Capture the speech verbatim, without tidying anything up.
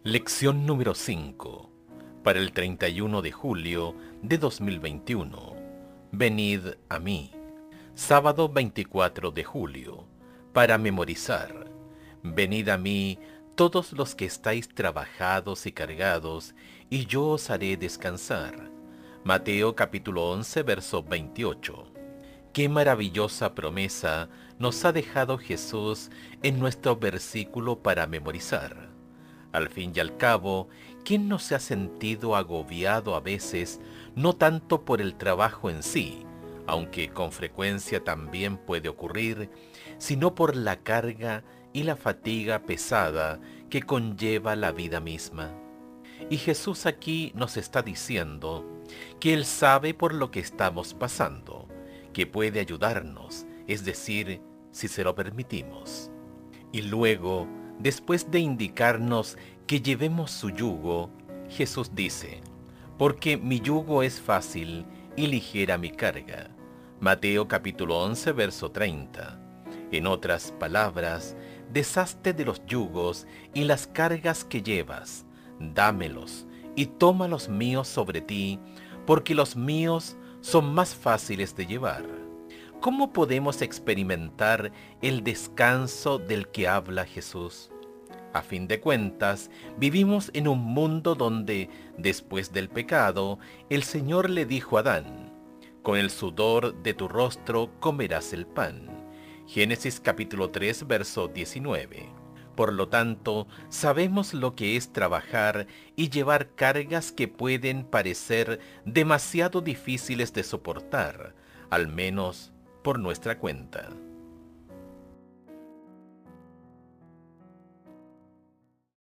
Lección número cinco, para el treinta y uno de julio de dos mil veintiuno. Venid a mí. Sábado veinticuatro de julio, para memorizar. Venid a mí todos los que estáis trabajados y cargados, y yo os haré descansar. Mateo capítulo once, verso veintiocho. Qué maravillosa promesa nos ha dejado Jesús en nuestro versículo para memorizar. Al fin y al cabo, ¿quién no se ha sentido agobiado a veces, no tanto por el trabajo en sí, aunque con frecuencia también puede ocurrir, sino por la carga y la fatiga pesada que conlleva la vida misma? Y Jesús aquí nos está diciendo que Él sabe por lo que estamos pasando, que puede ayudarnos, es decir, si se lo permitimos. Y luego, después de indicarnos que llevemos su yugo, Jesús dice, porque mi yugo es fácil y ligera mi carga. Mateo capítulo once, verso treinta. En otras palabras, deshazte de los yugos y las cargas que llevas, dámelos y toma los míos sobre ti, porque los míos son más fáciles de llevar. ¿Cómo podemos experimentar el descanso del que habla Jesús? A fin de cuentas, vivimos en un mundo donde, después del pecado, el Señor le dijo a Adán, con el sudor de tu rostro comerás el pan. Génesis capítulo tres, verso diecinueve. Por lo tanto, sabemos lo que es trabajar y llevar cargas que pueden parecer demasiado difíciles de soportar, al menos por nuestra cuenta.